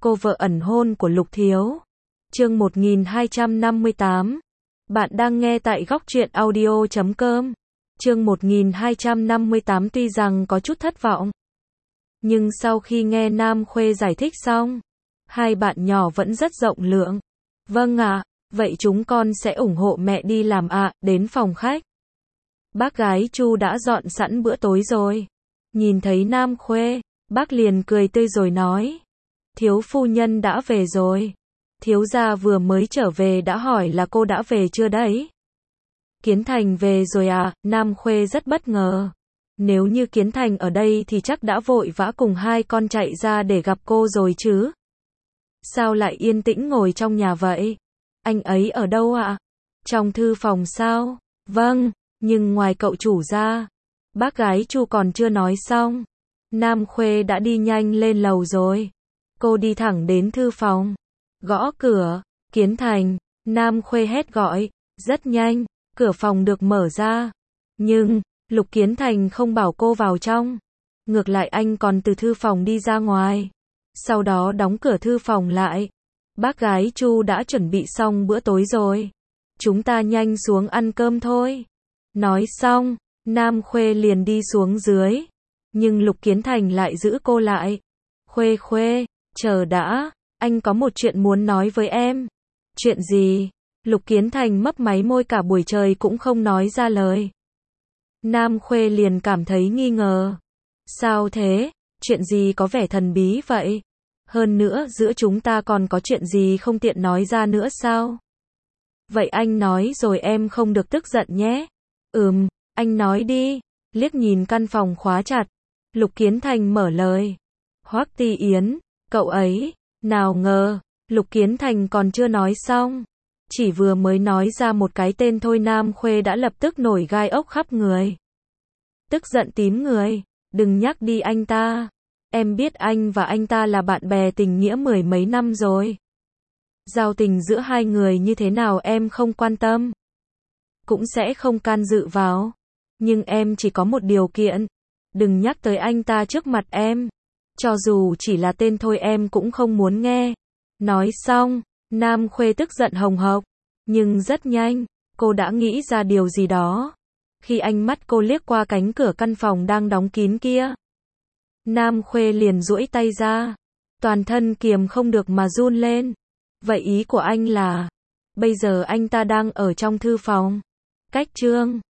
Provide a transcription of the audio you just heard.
cô vợ ẩn hôn của Lục Thiếu. Chương 1258. Bạn đang nghe tại góc truyện audio.com. Chương 1258 tuy rằng có chút thất vọng, nhưng sau khi nghe Nam Khuê giải thích xong, hai bạn nhỏ vẫn rất rộng lượng. Vâng ạ, vậy chúng con sẽ ủng hộ mẹ đi làm ạ. Đến phòng khách, bác gái Chu đã dọn sẵn bữa tối rồi. Nhìn thấy Nam Khuê, bác liền cười tươi rồi nói: thiếu phu nhân đã về rồi. Thiếu gia vừa mới trở về đã hỏi là cô đã về chưa đấy. Kiến Thành về rồi à? Nam Khuê rất bất ngờ. Nếu như Kiến Thành ở đây thì chắc đã vội vã cùng hai con chạy ra để gặp cô rồi chứ. Sao lại yên tĩnh ngồi trong nhà vậy? Anh ấy ở đâu ạ? Trong thư phòng sao? Vâng, nhưng ngoài cậu chủ ra. Bác gái Chu còn chưa nói xong, Nam Khuê đã đi nhanh lên lầu rồi. Cô đi thẳng đến thư phòng, gõ cửa. Kiến Thành, Nam Khuê hét gọi. Rất nhanh, cửa phòng được mở ra. Nhưng Lục Kiến Thành không bảo cô vào trong. Ngược lại anh còn từ thư phòng đi ra ngoài. Sau đó đóng cửa thư phòng lại. Bác gái Chu đã chuẩn bị xong bữa tối rồi. Chúng ta nhanh xuống ăn cơm thôi. Nói xong, Nam Khuê liền đi xuống dưới. Nhưng Lục Kiến Thành lại giữ cô lại. Khuê Khuê, chờ đã, anh có một chuyện muốn nói với em. Chuyện gì? Lục Kiến Thành mấp máy môi cả buổi trời cũng không nói ra lời. Nam Khuê liền cảm thấy nghi ngờ. Sao thế? Chuyện gì có vẻ thần bí vậy? Hơn nữa giữa chúng ta còn có chuyện gì không tiện nói ra nữa sao? Vậy anh nói rồi em không được tức giận nhé. Anh nói đi. Liếc nhìn căn phòng khóa chặt, Lục Kiến Thành mở lời. Hoắc Ti Yến, cậu ấy. Nào ngờ, Lục Kiến Thành còn chưa nói xong. Chỉ vừa mới nói ra một cái tên thôi Nam Khuê đã lập tức nổi gai ốc khắp người. Tức giận tím người. Đừng nhắc đi anh ta. Em biết anh và anh ta là bạn bè tình nghĩa mười mấy năm rồi. Giao tình giữa hai người như thế nào em không quan tâm, cũng sẽ không can dự vào. Nhưng em chỉ có một điều kiện. Đừng nhắc tới anh ta trước mặt em. Cho dù chỉ là tên thôi em cũng không muốn nghe. Nói xong, Nam Khuê tức giận hồng hộc. Nhưng rất nhanh, cô đã nghĩ ra điều gì đó. Khi ánh mắt cô liếc qua cánh cửa căn phòng đang đóng kín kia, Nam Khuê liền duỗi tay ra. Toàn thân kiềm không được mà run lên. Vậy ý của anh là bây giờ anh ta đang ở trong thư phòng. Cách chương